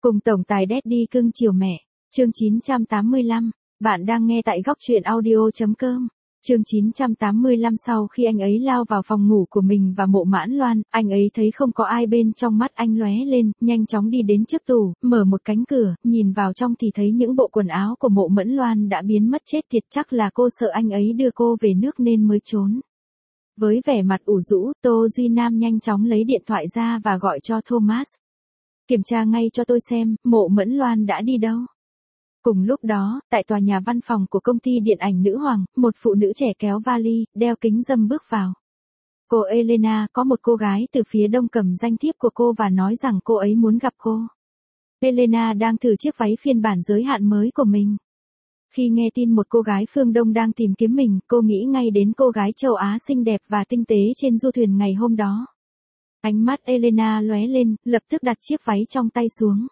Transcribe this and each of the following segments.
Cùng tổng tài Daddy cưng chiều mẹ. Chương 985. Bạn đang nghe tại góc truyện audio.com. Chương 985. Sau khi anh ấy lao vào phòng ngủ của mình và Mộ Mãn Loan, anh ấy thấy không có ai bên trong, mắt anh lóe lên, nhanh chóng đi đến trước tủ, mở một cánh cửa, nhìn vào trong thì thấy những bộ quần áo của Mộ Mẫn Loan đã biến mất. Chết tiệt, chắc là cô sợ anh ấy đưa cô về nước nên mới trốn. Với vẻ mặt ủ rũ, Tô Duy Nam nhanh chóng lấy điện thoại ra và gọi cho Thomas. Kiểm tra ngay cho tôi xem, Mộ Mẫn Loan đã đi đâu. Cùng lúc đó, tại tòa nhà văn phòng của công ty điện ảnh Nữ Hoàng, một phụ nữ trẻ kéo vali, đeo kính râm bước vào. Cô Elena, có một cô gái từ phía đông cầm danh thiếp của cô và nói rằng cô ấy muốn gặp cô. Elena đang thử chiếc váy phiên bản giới hạn mới của mình. Khi nghe tin một cô gái phương Đông đang tìm kiếm mình, cô nghĩ ngay đến cô gái châu Á xinh đẹp và tinh tế trên du thuyền ngày hôm đó. Ánh mắt Elena lóe lên, lập tức đặt chiếc váy trong tay xuống.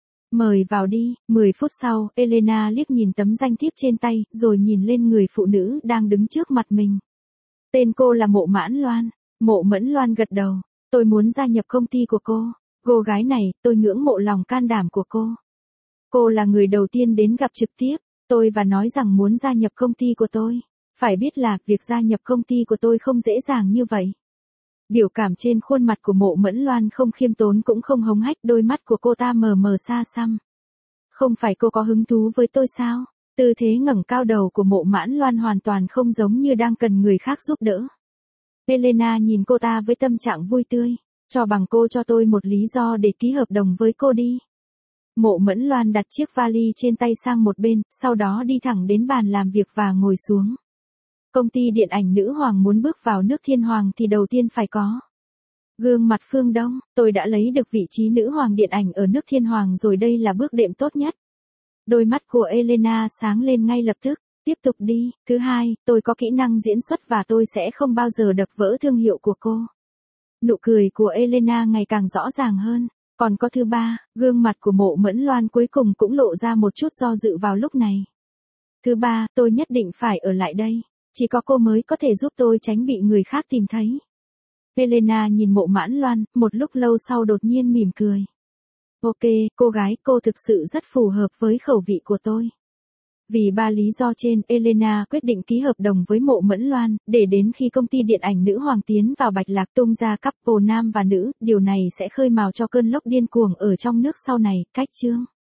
Mời vào đi. 10 phút sau, Elena liếc nhìn tấm danh thiếp trên tay, rồi nhìn lên người phụ nữ đang đứng trước mặt mình. Tên cô là Mộ Mãn Loan. Mộ Mẫn Loan gật đầu. Tôi muốn gia nhập công ty của cô. Cô gái này, tôi ngưỡng mộ lòng can đảm của cô. Cô là người đầu tiên đến gặp trực tiếp tôi và nói rằng muốn gia nhập công ty của tôi. Phải biết là, việc gia nhập công ty của tôi không dễ dàng như vậy. Biểu cảm trên khuôn mặt của Mộ Mẫn Loan không khiêm tốn cũng không hống hách, đôi mắt của cô ta mờ mờ xa xăm. Không phải cô có hứng thú với tôi sao? Tư thế ngẩng cao đầu của Mộ Mãn Loan hoàn toàn không giống như đang cần người khác giúp đỡ. Elena nhìn cô ta với tâm trạng vui tươi. Cho bằng cô cho tôi một lý do để ký hợp đồng với cô đi. Mộ Mẫn Loan đặt chiếc vali trên tay sang một bên, sau đó đi thẳng đến bàn làm việc và ngồi xuống. Công ty điện ảnh Nữ Hoàng muốn bước vào nước Thiên Hoàng thì đầu tiên phải có gương mặt phương Đông. Tôi đã lấy được vị trí Nữ Hoàng điện ảnh ở nước Thiên Hoàng rồi, đây là bước đệm tốt nhất. Đôi mắt của Elena sáng lên ngay lập tức. Tiếp tục đi. Thứ hai, tôi có kỹ năng diễn xuất và tôi sẽ không bao giờ đập vỡ thương hiệu của cô. Nụ cười của Elena ngày càng rõ ràng hơn. Còn có thứ ba, gương mặt của Mộ Mẫn Loan cuối cùng cũng lộ ra một chút do dự vào lúc này. Thứ ba, tôi nhất định phải ở lại đây. Chỉ có cô mới có thể giúp tôi tránh bị người khác tìm thấy. Elena nhìn Mộ Mãn Loan, một lúc lâu sau đột nhiên mỉm cười. Ok, cô gái, cô thực sự rất phù hợp với khẩu vị của tôi. Vì 3 lý do trên, Elena quyết định ký hợp đồng với Mộ Mẫn Loan, để đến khi công ty điện ảnh Nữ Hoàng tiến vào Bạch Lạc tung ra couple nam và nữ, điều này sẽ khơi mào cho cơn lốc điên cuồng ở trong nước sau này. Cách chương